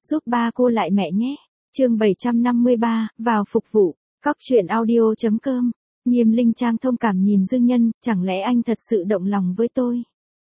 giúp ba cô lại mẹ nhé. Chương 753, vào phục vụ. Cóc truyện audio.com. Nghiêm Linh Trang thông cảm nhìn Dư Nhân, chẳng lẽ anh thật sự động lòng với tôi?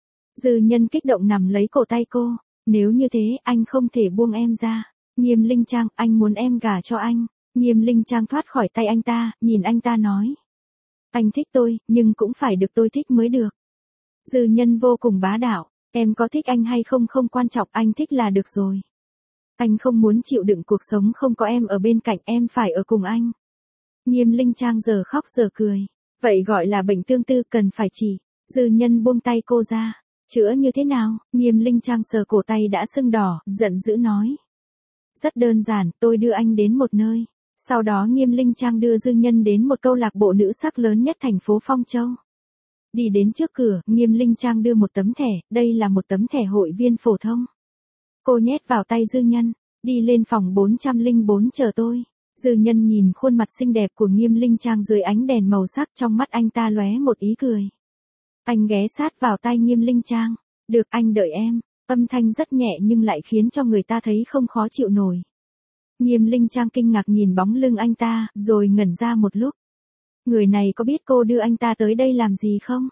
Dư Nhân kích động nằm lấy cổ tay cô, nếu như thế anh không thể buông em ra. Nghiêm Linh Trang, anh muốn em gả cho anh. Nghiêm Linh Trang thoát khỏi tay anh ta, nhìn anh ta nói. Anh thích tôi, nhưng cũng phải được tôi thích mới được. Dư Nhân vô cùng bá đạo, em có thích anh hay không không quan trọng, anh thích là được rồi. Anh không muốn chịu đựng cuộc sống không có em ở bên cạnh, em phải ở cùng anh. Nghiêm Linh Trang giờ khóc giờ cười. Vậy gọi là bệnh tương tư, cần phải trị. Dư Nhân buông tay cô ra. Chữa như thế nào? Nghiêm Linh Trang sờ cổ tay đã sưng đỏ, giận dữ nói. Rất đơn giản, tôi đưa anh đến một nơi. Sau đó Nghiêm Linh Trang đưa Dư Nhân đến một câu lạc bộ nữ sắc lớn nhất thành phố Phong Châu. Đi đến trước cửa, Nghiêm Linh Trang đưa một tấm thẻ, đây là một tấm thẻ hội viên phổ thông. Cô nhét vào tay Dư Nhân, đi lên phòng 404 chờ tôi. Dư Nhân nhìn khuôn mặt xinh đẹp của Nghiêm Linh Trang dưới ánh đèn màu sắc, trong mắt anh ta lóe một ý cười. Anh ghé sát vào tai Nghiêm Linh Trang. Được, anh đợi em. Âm thanh rất nhẹ nhưng lại khiến cho người ta thấy không khó chịu nổi. Nghiêm Linh Trang kinh ngạc nhìn bóng lưng anh ta, rồi ngẩn ra một lúc. Người này có biết cô đưa anh ta tới đây làm gì không?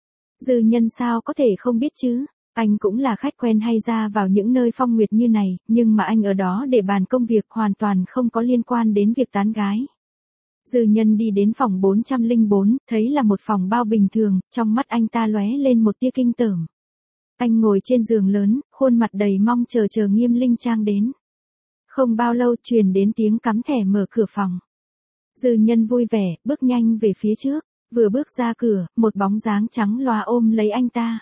Dư Nhân sao có thể không biết chứ? Anh cũng là khách quen hay ra vào những nơi phong nguyệt như này, nhưng mà anh ở đó để bàn công việc, hoàn toàn không có liên quan đến việc tán gái. Dư Nhân đi đến phòng 404, thấy là một phòng bao bình thường, trong mắt anh ta lóe lên một tia kinh tởm. Anh ngồi trên giường lớn, khuôn mặt đầy mong chờ Nghiêm Linh Trang đến. Không bao lâu truyền đến tiếng cắm thẻ mở cửa phòng. Dư Nhân vui vẻ, bước nhanh về phía trước, vừa bước ra cửa, một bóng dáng trắng loá ôm lấy anh ta.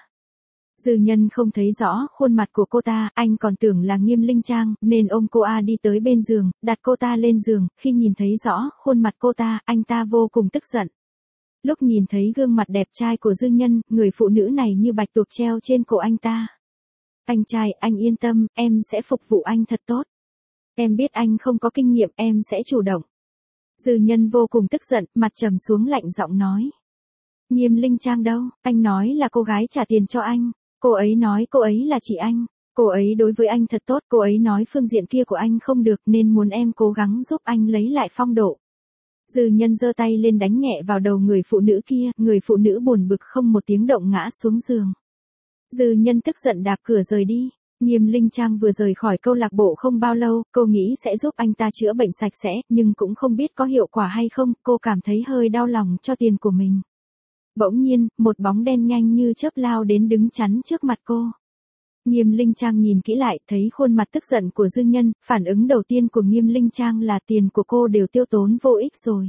Dư Nhân không thấy rõ khuôn mặt của cô ta, anh còn tưởng là Nghiêm Linh Trang, nên ôm cô đi tới bên giường, đặt cô ta lên giường, khi nhìn thấy rõ khuôn mặt cô ta, anh ta vô cùng tức giận. Lúc nhìn thấy gương mặt đẹp trai của Dư Nhân, người phụ nữ này như bạch tuộc treo trên cổ anh ta. Anh trai, anh yên tâm, em sẽ phục vụ anh thật tốt. Em biết anh không có kinh nghiệm, em sẽ chủ động. Dư Nhân vô cùng tức giận, mặt trầm xuống lạnh giọng nói. Nghiêm Linh Trang đâu? Anh nói là cô gái trả tiền cho anh. Cô ấy nói cô ấy là chị anh. Cô ấy đối với anh thật tốt. Cô ấy nói phương diện kia của anh không được nên muốn em cố gắng giúp anh lấy lại phong độ. Dư Nhân giơ tay lên đánh nhẹ vào đầu người phụ nữ kia. Người phụ nữ buồn bực không một tiếng động ngã xuống giường. Dư Nhân tức giận đạp cửa rời đi. Nghiêm Linh Trang vừa rời khỏi câu lạc bộ không bao lâu, cô nghĩ sẽ giúp anh ta chữa bệnh sạch sẽ, nhưng cũng không biết có hiệu quả hay không, cô cảm thấy hơi đau lòng cho tiền của mình. Bỗng nhiên, một bóng đen nhanh như chớp lao đến đứng chắn trước mặt cô. Nghiêm Linh Trang nhìn kỹ lại, thấy khuôn mặt tức giận của Dư Nhân, phản ứng đầu tiên của Nghiêm Linh Trang là tiền của cô đều tiêu tốn vô ích rồi.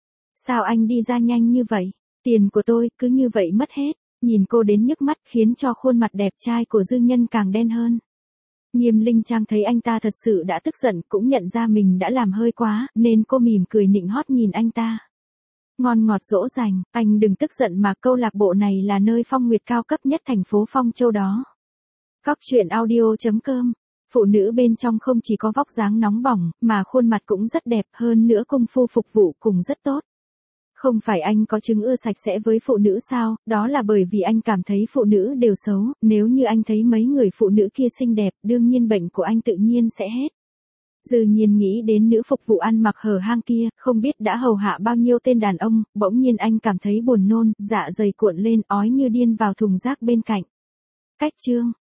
Sao anh đi ra nhanh như vậy? Tiền của tôi, cứ như vậy mất hết. Nhìn cô đến nhức mắt khiến cho khuôn mặt đẹp trai của Dư Nhân càng đen hơn. Nghiêm Linh Trang thấy anh ta thật sự đã tức giận, cũng nhận ra mình đã làm hơi quá, nên cô mỉm cười nịnh hót nhìn anh ta. Ngon ngọt dỗ dành, anh đừng tức giận mà, câu lạc bộ này là nơi phong nguyệt cao cấp nhất thành phố Phong Châu đó. Cóc truyện audio.com. Phụ nữ bên trong không chỉ có vóc dáng nóng bỏng, mà khuôn mặt cũng rất đẹp, hơn nữa công phu phục vụ cũng rất tốt. Không phải anh có chứng ưa sạch sẽ với phụ nữ sao, đó là bởi vì anh cảm thấy phụ nữ đều xấu, nếu như anh thấy mấy người phụ nữ kia xinh đẹp, đương nhiên bệnh của anh tự nhiên sẽ hết. Dư Nhiên nghĩ đến nữ phục vụ ăn mặc hở hang kia, không biết đã hầu hạ bao nhiêu tên đàn ông, bỗng nhiên anh cảm thấy buồn nôn, dạ dày cuộn lên, ói như điên vào thùng rác bên cạnh. Cách chương